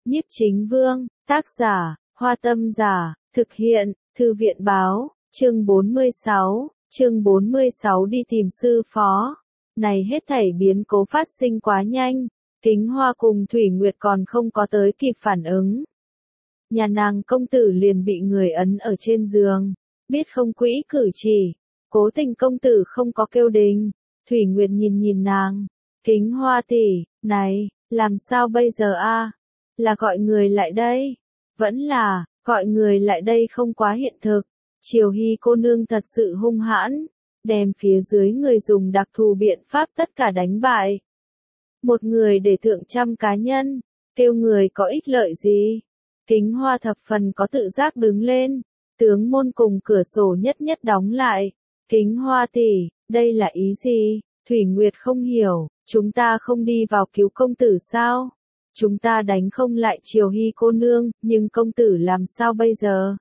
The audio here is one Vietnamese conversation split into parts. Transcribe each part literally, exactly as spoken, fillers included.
Nhiếp Chính Vương, tác giả, Hoa Tâm Giả, thực hiện, Thư viện Báo, chương bốn mươi sáu, chương bốn mươi sáu đi tìm sư phó. Này hết thảy biến cố phát sinh quá nhanh, Kính Hoa cùng Thủy Nguyệt còn không có tới kịp phản ứng. Nhà nàng công tử liền bị người ấn ở trên giường, biết không quỹ cử chỉ, cố tình công tử không có kêu đình. Thủy Nguyệt nhìn nhìn nàng, Kính Hoa tỷ, này, làm sao bây giờ a? Là gọi người lại đây? Vẫn là, gọi người lại đây không quá hiện thực. Triều Hy cô nương thật sự hung hãn, đem phía dưới người dùng đặc thù biện pháp tất cả đánh bại. Một người để thượng trăm cá nhân, kêu người có ích lợi gì? Kính Hoa thập phần có tự giác đứng lên, tướng môn cùng cửa sổ nhất nhất đóng lại. Kính Hoa tỷ, đây là ý gì? Thủy Nguyệt không hiểu, chúng ta không đi vào cứu công tử sao? Chúng ta đánh không lại Triều Hy cô nương, nhưng công tử làm sao bây giờ?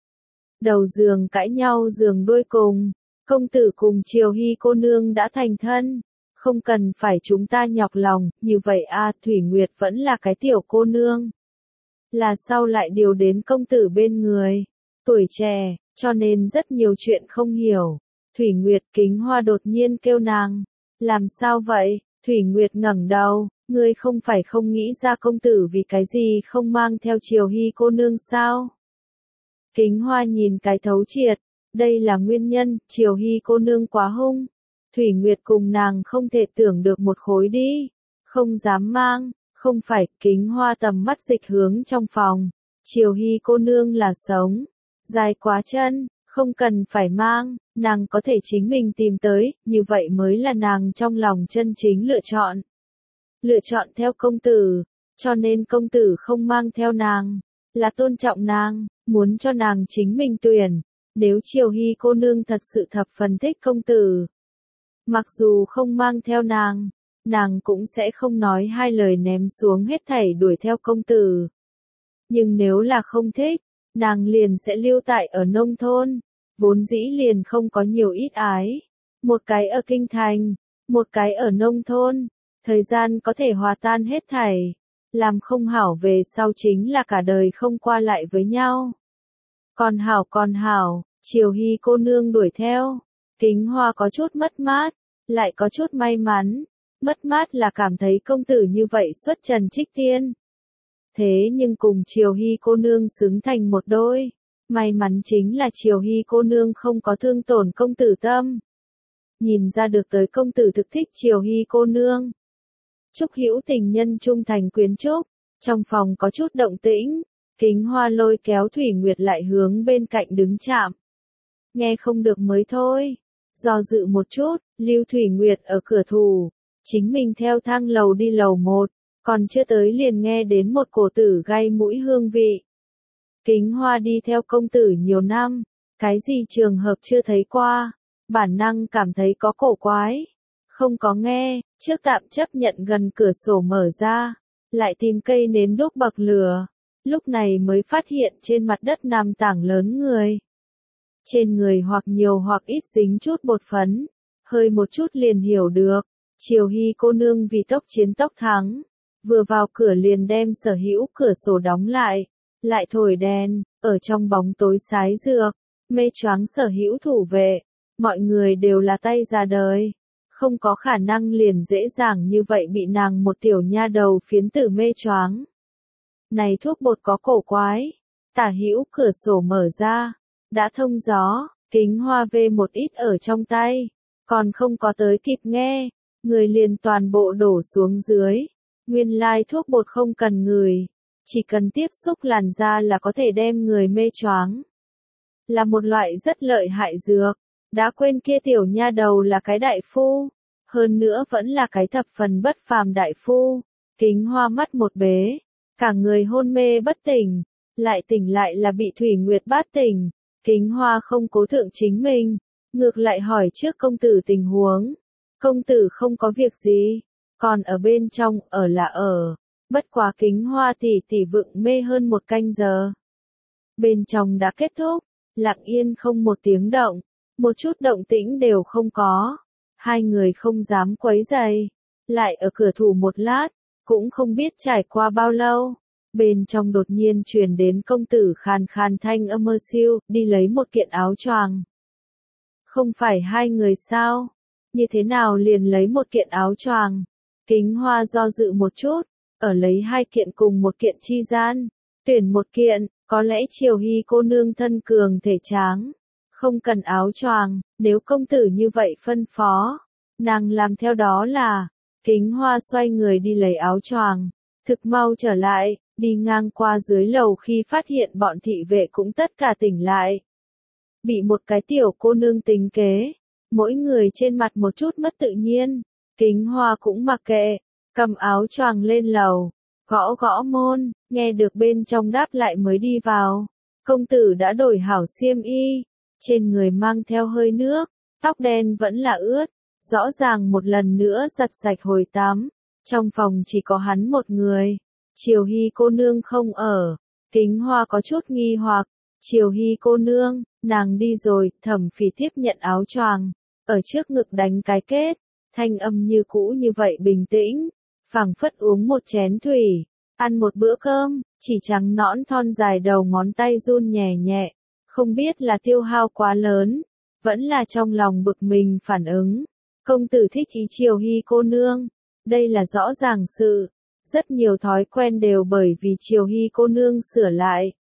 Đầu giường cãi nhau giường đuôi cùng, công tử cùng Triều Hy cô nương đã thành thân, không cần phải chúng ta nhọc lòng, như vậy a Thủy Nguyệt vẫn là cái tiểu cô nương. Là sao lại điều đến công tử bên người, tuổi trẻ, cho nên rất nhiều chuyện không hiểu. Thủy Nguyệt Kính Hoa đột nhiên kêu nàng, làm sao vậy? Thủy Nguyệt ngẩng đầu, ngươi không phải không nghĩ ra công tử vì cái gì không mang theo Triều Hy cô nương sao? Kính Hoa nhìn cái thấu triệt, đây là nguyên nhân, Triều Hy cô nương quá hung. Thủy Nguyệt cùng nàng không thể tưởng được một khối đi, không dám mang, không phải. Kính Hoa tầm mắt dịch hướng trong phòng, Triều Hy cô nương là sống, dài quá chân, không cần phải mang, nàng có thể chính mình tìm tới, như vậy mới là nàng trong lòng chân chính lựa chọn. Lựa chọn theo công tử, cho nên công tử không mang theo nàng, là tôn trọng nàng, muốn cho nàng chính mình tuyển. Nếu Triều Hy cô nương thật sự thập phần thích công tử, mặc dù không mang theo nàng, nàng cũng sẽ không nói hai lời ném xuống hết thảy đuổi theo công tử. Nhưng nếu là không thích, nàng liền sẽ lưu tại ở nông thôn, vốn dĩ liền không có nhiều ít ái. Một cái ở kinh thành, một cái ở nông thôn, thời gian có thể hòa tan hết thảy, làm không hảo về sau chính là cả đời không qua lại với nhau. Còn hảo còn hảo, Triều Hy cô nương đuổi theo, Kính Hoa có chút mất mát, lại có chút may mắn. Mất mát là cảm thấy công tử như vậy xuất trần trích tiên. Thế nhưng cùng Triều Hy cô nương xứng thành một đôi. May mắn chính là Triều Hy cô nương không có thương tổn công tử tâm. Nhìn ra được tới công tử thực thích Triều Hy cô nương. Chúc hữu tình nhân trung thành quyến trúc. Trong phòng có chút động tĩnh, Kính Hoa lôi kéo Thủy Nguyệt lại hướng bên cạnh đứng chạm. Nghe không được mới thôi. Do dự một chút, lưu Thủy Nguyệt ở cửa thủ. Chính mình theo thang lầu đi lầu một, còn chưa tới liền nghe đến một cổ tử gai mũi hương vị. Kính Hoa đi theo công tử nhiều năm, cái gì trường hợp chưa thấy qua, bản năng cảm thấy có cổ quái. Không có nghe, trước tạm chấp nhận gần cửa sổ mở ra, lại tìm cây nến đốt bậc lửa, lúc này mới phát hiện trên mặt đất nằm tảng lớn người. Trên người hoặc nhiều hoặc ít dính chút bột phấn, hơi một chút liền hiểu được. Triều Hy cô nương vì tốc chiến tốc thắng, vừa vào cửa liền đem sở hữu cửa sổ đóng lại, lại thổi đèn, ở trong bóng tối sái dược, mê choáng sở hữu thủ vệ, mọi người đều là tay già đời, không có khả năng liền dễ dàng như vậy bị nàng một tiểu nha đầu phiến tử mê choáng. Này thuốc bột có cổ quái, tả hữu cửa sổ mở ra, đã thông gió, Kính Hoa vê một ít ở trong tay, còn không có tới kịp nghe. Người liền toàn bộ đổ xuống dưới. Nguyên lai thuốc bột không cần ngửi, chỉ cần tiếp xúc làn da là có thể đem người mê choáng. Là một loại rất lợi hại dược. Đã quên kia tiểu nha đầu là cái đại phu, hơn nữa vẫn là cái thập phần bất phàm đại phu. Kính Hoa mắt một bế, cả người hôn mê bất tỉnh, lại tỉnh lại là bị Thủy Nguyệt bát tỉnh. Kính Hoa không cố thượng chính mình, ngược lại hỏi trước công tử tình huống. Công tử không có việc gì, còn ở bên trong, ở là ở, bất quá Kính Hoa tỷ tỷ vựng mê hơn một canh giờ. Bên trong đã kết thúc, lặng yên không một tiếng động, một chút động tĩnh đều không có, hai người không dám quấy rầy, lại ở cửa thủ một lát, cũng không biết trải qua bao lâu, Bên trong đột nhiên truyền đến công tử khàn khàn thanh âm mơ siêu, đi lấy một kiện áo choàng. Không phải hai người sao? Như thế nào liền lấy một kiện áo choàng? Kính Hoa do dự một chút, ở lấy hai kiện cùng một kiện chi gian, tuyển một kiện, có lẽ Triều Hy cô nương thân cường thể tráng, không cần áo choàng, nếu công tử như vậy phân phó, nàng làm theo đó là. Kính Hoa xoay người đi lấy áo choàng, thực mau trở lại, đi ngang qua dưới lầu khi phát hiện bọn thị vệ cũng tất cả tỉnh lại. Bị một cái tiểu cô nương tính kế, mỗi người trên mặt một chút mất tự nhiên, Kính Hoa cũng mặc kệ, cầm áo choàng lên lầu, gõ gõ môn, nghe được bên trong đáp lại mới đi vào. Công tử đã đổi hảo xiêm y, trên người mang theo hơi nước, tóc đen vẫn là ướt, rõ ràng một lần nữa giặt sạch hồi tắm. Trong phòng chỉ có hắn một người, Triều Hy cô nương không ở, Kính Hoa có chút nghi hoặc, Triều Hy cô nương, nàng đi rồi, Thẩm Phỉ tiếp nhận áo choàng, ở trước ngực đánh cái kết, thanh âm như cũ như vậy bình tĩnh, phảng phất uống một chén thủy, ăn một bữa cơm, chỉ trắng nõn thon dài đầu ngón tay run nhẹ nhẹ, không biết là tiêu hao quá lớn, vẫn là trong lòng bực mình phản ứng. Công tử thích ý Triều Hy cô nương, đây là rõ ràng sự, rất nhiều thói quen đều bởi vì Triều Hy cô nương sửa lại.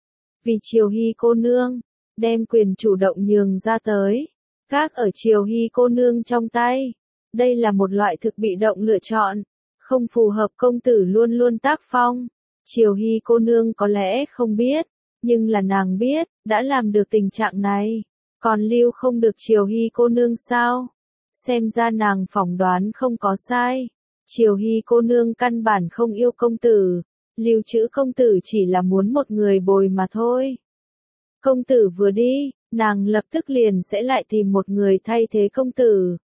Vì Triều Hy cô nương, đem quyền chủ động nhường ra tới, các ở Triều Hy cô nương trong tay. Đây là một loại thực bị động lựa chọn, không phù hợp công tử luôn luôn tác phong. Triều Hy cô nương có lẽ không biết, nhưng là nàng biết, đã làm được tình trạng này, còn lưu không được Triều Hy cô nương sao? Xem ra nàng phỏng đoán không có sai. Triều Hy cô nương căn bản không yêu công tử, lưu trữ công tử chỉ là muốn một người bồi mà thôi. Công tử vừa đi, nàng lập tức liền sẽ lại tìm một người thay thế công tử.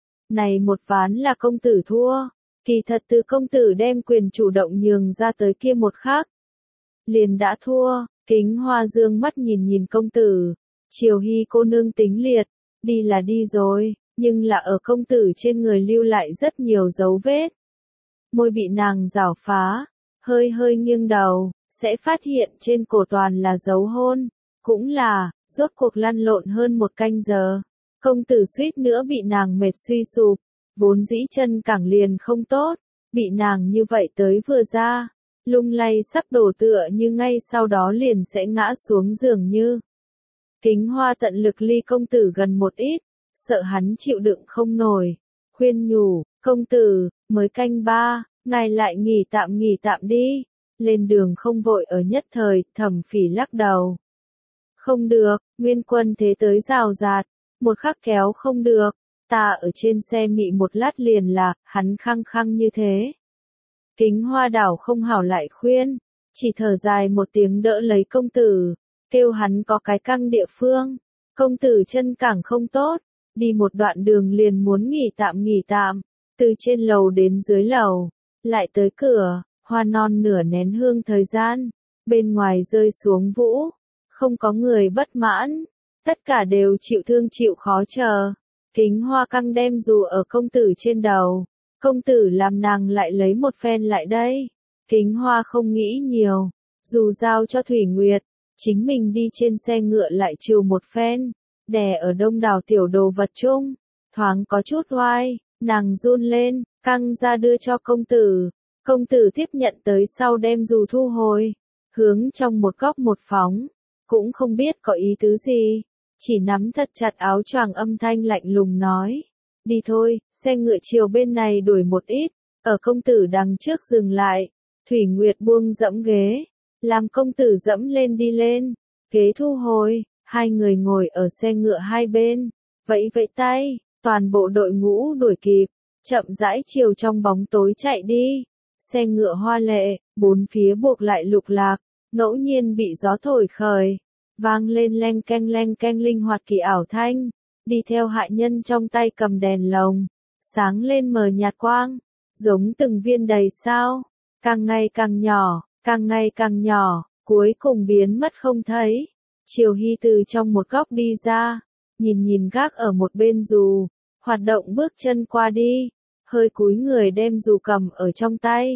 Này một ván là công tử thua, kỳ thật từ công tử đem quyền chủ động nhường ra tới kia một khắc, liền đã thua. Kính Hoa dương mắt nhìn nhìn công tử, Triều Hy cô nương tính liệt, đi là đi rồi, nhưng là ở công tử trên người lưu lại rất nhiều dấu vết. Môi bị nàng rảo phá, hơi hơi nghiêng đầu, sẽ phát hiện trên cổ toàn là dấu hôn, cũng là, rốt cuộc lăn lộn hơn một canh giờ. Công tử suýt nữa bị nàng mệt suy sụp, vốn dĩ chân cẳng liền không tốt, bị nàng như vậy tới vừa ra, lung lay sắp đổ tựa như ngay sau đó liền sẽ ngã xuống giường như. Kính Hoa tận lực ly công tử gần một ít, sợ hắn chịu đựng không nổi, khuyên nhủ, công tử, mới canh ba, ngài lại nghỉ tạm nghỉ tạm đi, lên đường không vội ở nhất thời. Thẩm Phỉ lắc đầu. Không được, Nguyên Quân thế tới rào rạt, một khắc kéo không được, ta ở trên xe mị một lát liền là, hắn khăng khăng như thế. Kính Hoa đảo không hảo lại khuyên, chỉ thở dài một tiếng đỡ lấy công tử, kêu hắn có cái căng địa phương. Công tử chân cẳng không tốt, đi một đoạn đường liền muốn nghỉ tạm nghỉ tạm, từ trên lầu đến dưới lầu, lại tới cửa, hoa non nửa nén hương thời gian, bên ngoài rơi xuống vũ, không có người bất mãn, tất cả đều chịu thương chịu khó chờ. Kính Hoa căng đem dù ở công tử trên đầu, công tử làm nàng lại lấy một phen lại đây. Kính Hoa không nghĩ nhiều, dù giao cho Thủy Nguyệt, chính mình đi trên xe ngựa lại chiều một phen, đè ở đông đảo tiểu đồ vật chung, thoáng có chút oai, nàng run lên, căng ra đưa cho công tử. Công tử tiếp nhận tới sau đem dù thu hồi, hướng trong một góc một phóng, cũng không biết có ý tứ gì, chỉ nắm thật chặt áo choàng, âm thanh lạnh lùng nói, đi thôi, xe ngựa chiều bên này đuổi một ít, ở công tử đằng trước dừng lại. Thủy Nguyệt buông dẫm ghế, làm công tử dẫm lên đi lên, ghế thu hồi, hai người ngồi ở xe ngựa hai bên, vẫy vẫy tay, toàn bộ đội ngũ đuổi kịp, chậm rãi chiều trong bóng tối chạy đi. Xe ngựa hoa lệ, bốn phía buộc lại lục lạc, ngẫu nhiên bị gió thổi khởi, vang lên leng keng leng keng linh hoạt kỳ ảo thanh, đi theo hạ nhân trong tay cầm đèn lồng, sáng lên mờ nhạt quang, giống từng viên đầy sao, càng ngày càng nhỏ, càng ngày càng nhỏ, cuối cùng biến mất không thấy. Triều Hy từ trong một góc đi ra, nhìn nhìn gác ở một bên dù, hoạt động bước chân qua đi, hơi cúi người đem dù cầm ở trong tay,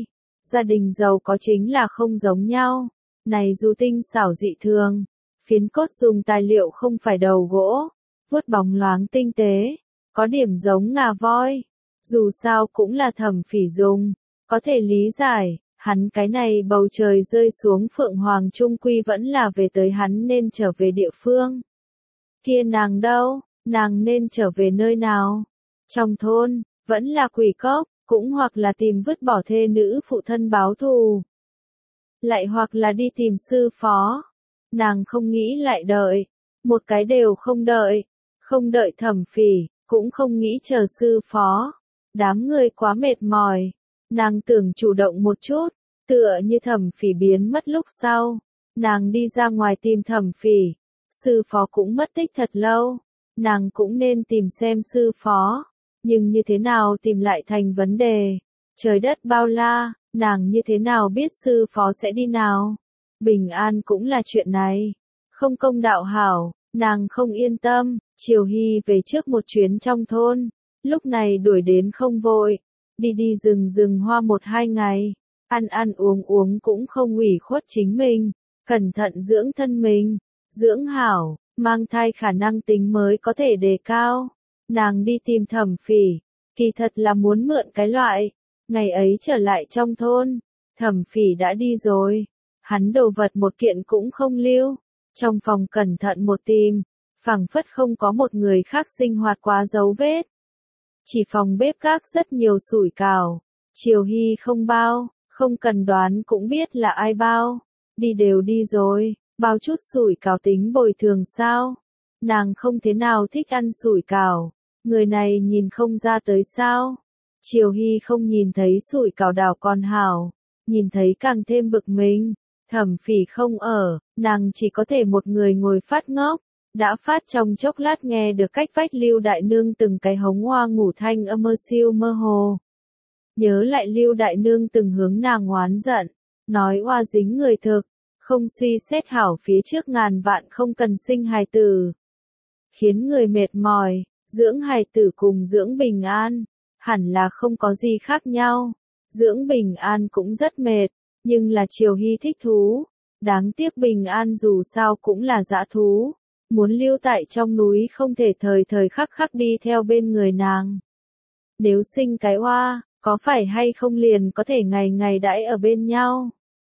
Gia đình giàu có chính là không giống nhau. Này Du tinh xảo dị thường. Phiến cốt dùng tài liệu không phải đầu gỗ. Vuốt bóng loáng tinh tế. Có điểm giống ngà voi. Dù sao cũng là Thẩm Phỉ dùng. Có thể lý giải. Hắn cái này bầu trời rơi xuống Phượng Hoàng trung quy vẫn là về tới hắn nên trở về địa phương. Kia nàng đâu? Nàng nên trở về nơi nào? Trong thôn, vẫn là Quỷ Cốc, cũng hoặc là tìm vứt bỏ thê nữ phụ thân báo thù. Lại hoặc là đi tìm sư phó. Nàng không nghĩ lại đợi. Một cái đều không đợi. Không đợi Thẩm Phỉ, cũng không nghĩ chờ sư phó. Đám người quá mệt mỏi. Nàng tưởng chủ động một chút, tựa như Thẩm Phỉ biến mất lúc sau. Nàng đi ra ngoài tìm Thẩm Phỉ. Sư phó cũng mất tích thật lâu. Nàng cũng nên tìm xem sư phó. Nhưng như thế nào tìm lại thành vấn đề. Trời đất bao la, nàng như thế nào biết sư phó sẽ đi nào. Bình an cũng là chuyện này. Không công đạo hảo, nàng không yên tâm. Triều Hy về trước một chuyến trong thôn. Lúc này đuổi đến không vội. Đi đi rừng rừng hoa một hai ngày. Ăn ăn uống uống cũng không ủy khuất chính mình. Cẩn thận dưỡng thân mình. Dưỡng hảo, mang thai khả năng tính mới có thể đề cao. Nàng đi tìm Thẩm Phỉ. Kỳ thật là muốn mượn cái loại. Ngày ấy trở lại trong thôn. Thẩm Phỉ đã đi rồi. Hắn đồ vật một kiện cũng không lưu. Trong phòng cẩn thận một tìm. Phảng phất không có một người khác sinh hoạt quá dấu vết. Chỉ phòng bếp gác rất nhiều sủi cảo. Triều Hy không bao, không cần đoán cũng biết là ai bao. Đi đều đi rồi, bao chút sủi cảo tính bồi thường sao? Nàng không thế nào thích ăn sủi cảo. Người này nhìn không ra tới sao? Triều Hy không nhìn thấy sủi cảo đảo còn hảo. Nhìn thấy càng thêm bực mình. Thẩm Phỉ không ở, nàng chỉ có thể một người ngồi phát ngốc. Đã phát trong chốc lát nghe được cách vách Lưu Đại Nương từng cái hống hoa ngủ thanh âm mơ siêu mơ hồ. Nhớ lại Lưu Đại Nương từng hướng nàng oán giận, nói hoa dính người thực, không suy xét hảo phía trước ngàn vạn không cần sinh hài tử. Khiến người mệt mỏi, dưỡng hài tử cùng dưỡng bình an, hẳn là không có gì khác nhau. Dưỡng bình an cũng rất mệt, nhưng là Triều Hy thích thú. Đáng tiếc bình an dù sao cũng là dã thú. Muốn lưu tại trong núi không thể thời thời khắc khắc đi theo bên người nàng. Nếu sinh cái oa, có phải hay không liền có thể ngày ngày đãi ở bên nhau.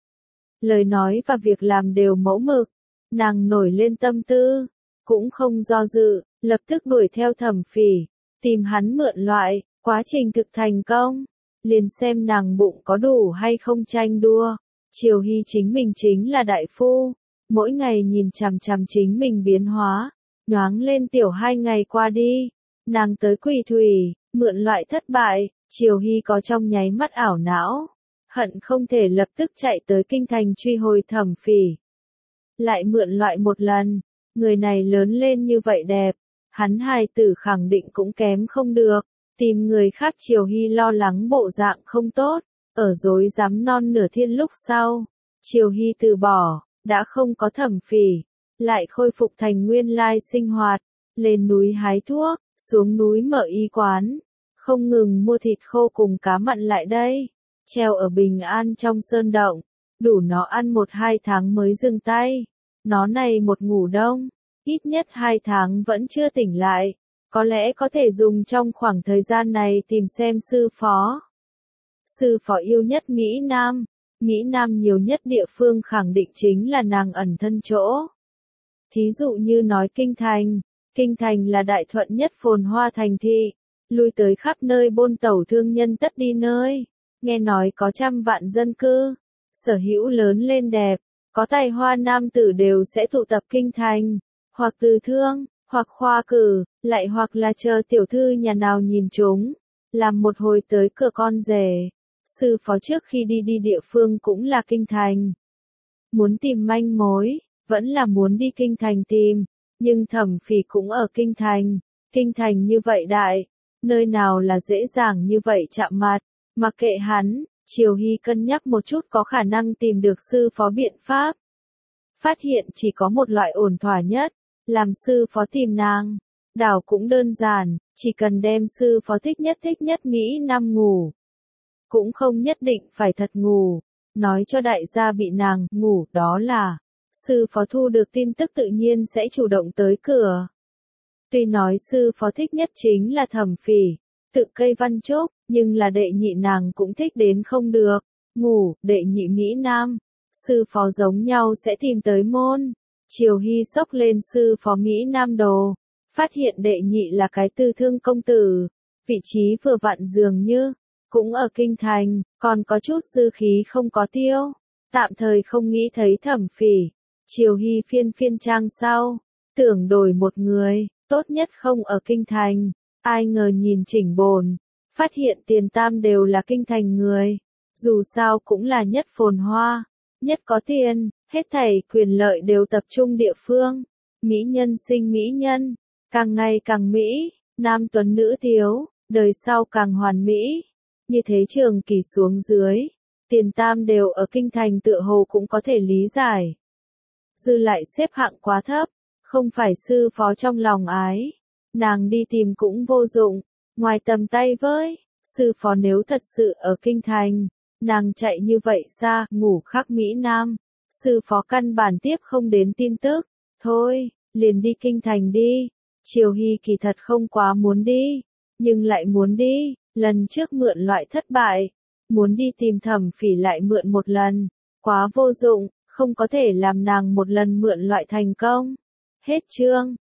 Lời nói và việc làm đều mẫu mực. Nàng nổi lên tâm tư, cũng không do dự, lập tức đuổi theo Thẩm Phỉ, tìm hắn mượn loại, quá trình thực thành công. Liền xem nàng bụng có đủ hay không tranh đua. Triều Hy chính mình chính là đại phu. Mỗi ngày nhìn chằm chằm chính mình biến hóa, nhoáng lên tiểu hai ngày qua đi, nàng tới Quỳ Thủy, mượn loại thất bại, Triều Hy có trong nháy mắt ảo não, hận không thể lập tức chạy tới kinh thành truy hồi Thẩm Phỉ. Lại mượn loại một lần, người này lớn lên như vậy đẹp, hắn hài tử khẳng định cũng kém không được, tìm người khác Triều Hy lo lắng bộ dạng không tốt, ở dối dám non nửa thiên lúc sau, Triều Hy từ bỏ. Đã không có Thẩm Phỉ, lại khôi phục thành nguyên lai sinh hoạt, lên núi hái thuốc, xuống núi mở y quán, không ngừng mua thịt khô cùng cá mặn lại đây, treo ở bình an trong sơn động, đủ nó ăn một hai tháng mới dừng tay. Nó này một ngủ đông, ít nhất hai tháng vẫn chưa tỉnh lại, có lẽ có thể dùng trong khoảng thời gian này tìm xem sư phó. Sư phó yêu nhất Mỹ Nam. Mỹ Nam nhiều nhất địa phương khẳng định chính là nàng ẩn thân chỗ. Thí dụ như nói Kinh Thành, Kinh Thành là đại thuận nhất phồn hoa thành thị, lui tới khắp nơi bôn tẩu thương nhân tất đi nơi, nghe nói có trăm vạn dân cư, sở hữu lớn lên đẹp, có tài hoa nam tử đều sẽ tụ tập Kinh Thành, hoặc từ thương, hoặc khoa cử, lại hoặc là chờ tiểu thư nhà nào nhìn chúng, làm một hồi tới cửa con rể. Sư phó trước khi đi đi địa phương cũng là Kinh Thành. Muốn tìm manh mối, vẫn là muốn đi Kinh Thành tìm, nhưng Thẩm Phỉ cũng ở Kinh Thành. Kinh Thành như vậy đại, nơi nào là dễ dàng như vậy chạm mặt, mặc kệ hắn, Triều Hy cân nhắc một chút có khả năng tìm được sư phó biện pháp. Phát hiện chỉ có một loại ổn thỏa nhất, làm sư phó tìm nàng. Đảo cũng đơn giản, chỉ cần đem sư phó thích nhất thích nhất Mỹ Nam ngủ. cũng không nhất định phải thật ngủ, nói cho đại gia bị nàng ngủ, đó là, sư phó thu được tin tức tự nhiên sẽ chủ động tới cửa. Tuy nói sư phó thích nhất chính là Thẩm Phỉ, tự cây văn trúc, nhưng là đệ nhị nàng cũng thích đến không được, ngủ, đệ nhị Mỹ Nam, sư phó giống nhau sẽ tìm tới môn. Triều Hy xốc lên sư phó Mỹ Nam đồ, phát hiện đệ nhị là cái tư thương công tử, vị trí vừa vặn dường như, cũng ở kinh thành, còn có chút dư khí không có tiêu, tạm thời không nghĩ thấy Thẩm Phỉ. Triều Hy phiên phiên trang sau, tưởng đổi một người, tốt nhất không ở kinh thành, ai ngờ nhìn chỉnh bồn, phát hiện tiền tam đều là kinh thành người, dù sao cũng là nhất phồn hoa, nhất có tiền, hết thảy quyền lợi đều tập trung địa phương, mỹ nhân sinh mỹ nhân, càng ngày càng mỹ, nam tuấn nữ tiếu, đời sau càng hoàn mỹ, như thế trường kỳ xuống dưới, tiền tam đều ở kinh thành tựa hồ cũng có thể lý giải. Dư lại xếp hạng quá thấp, không phải sư phó trong lòng ái, nàng đi tìm cũng vô dụng, ngoài tầm tay với, sư phó nếu thật sự ở kinh thành, nàng chạy như vậy xa, ngủ khắc Mỹ Nam, sư phó căn bản tiếp không đến tin tức, thôi, liền đi kinh thành đi, Triều Hy kỳ thật không quá muốn đi, nhưng lại muốn đi, lần trước mượn loại thất bại, muốn đi tìm Thẩm Phỉ lại mượn một lần, quá vô dụng, không có thể làm nàng một lần mượn loại thành công. Hết chương.